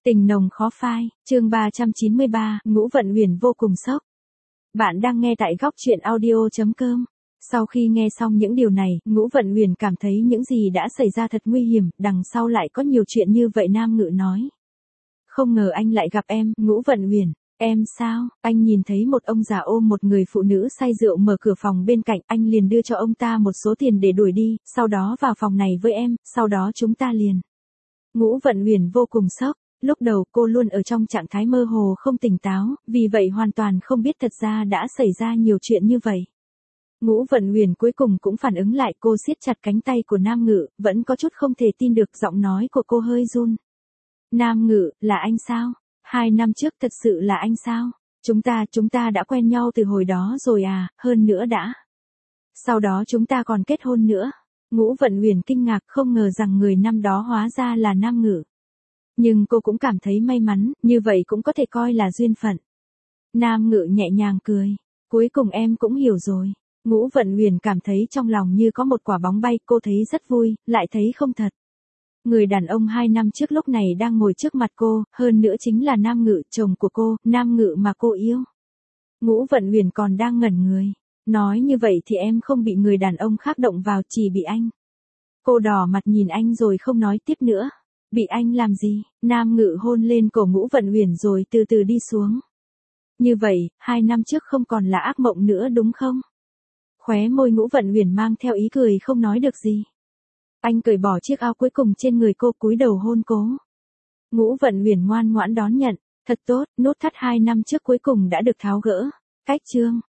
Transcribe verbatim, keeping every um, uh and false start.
Tình nồng khó phai, chương ba trăm chín mươi ba, Ngũ Vận Huyền vô cùng sốc. Bạn đang nghe tại góc truyện audio chấm com. Sau khi nghe xong những điều này, Ngũ Vận Huyền cảm thấy những gì đã xảy ra thật nguy hiểm, đằng sau lại có nhiều chuyện như vậy. Nam Ngự nói. Không ngờ anh lại gặp em, Ngũ Vận Huyền. Em sao? Anh nhìn thấy một ông già ôm một người phụ nữ say rượu mở cửa phòng bên cạnh, anh liền đưa cho ông ta một số tiền để đuổi đi, sau đó vào phòng này với em, sau đó chúng ta liền. Ngũ Vận Huyền vô cùng sốc. Lúc đầu cô luôn ở trong trạng thái mơ hồ không tỉnh táo, vì vậy hoàn toàn không biết thật ra đã xảy ra nhiều chuyện như vậy. Ngũ Vận Huyền cuối cùng cũng phản ứng lại, cô siết chặt cánh tay của Nam Ngự, vẫn có chút không thể tin được, giọng nói của cô hơi run. Nam Ngự, là anh sao? Hai năm trước thật sự là anh sao? Chúng ta, chúng ta đã quen nhau từ hồi đó rồi à, hơn nữa đã. Sau đó chúng ta còn kết hôn nữa. Ngũ Vận Huyền kinh ngạc, không ngờ rằng người năm đó hóa ra là Nam Ngự. Nhưng cô cũng cảm thấy may mắn, như vậy cũng có thể coi là duyên phận. Nam Ngự nhẹ nhàng cười. Cuối cùng em cũng hiểu rồi. Ngũ Vận Huyền cảm thấy trong lòng như có một quả bóng bay, cô thấy rất vui, lại thấy không thật. Người đàn ông hai năm trước lúc này đang ngồi trước mặt cô, hơn nữa chính là Nam Ngự, chồng của cô, Nam Ngự mà cô yêu. Ngũ Vận Huyền còn đang ngẩn người. Nói như vậy thì em không bị người đàn ông khác động vào, chỉ bị anh. Cô đỏ mặt nhìn anh rồi không nói tiếp nữa. Bị anh làm gì? Nam Ngự hôn lên cổ Ngũ Vận Huyền rồi từ từ đi xuống. Như vậy, hai năm trước không còn là ác mộng nữa đúng không? Khóe môi Ngũ Vận Huyền mang theo ý cười không nói được gì. Anh cởi bỏ chiếc áo cuối cùng trên người cô, cúi đầu hôn cố. Ngũ Vận Huyền ngoan ngoãn đón nhận. Thật tốt, nút thắt hai năm trước cuối cùng đã được tháo gỡ. Cách chương.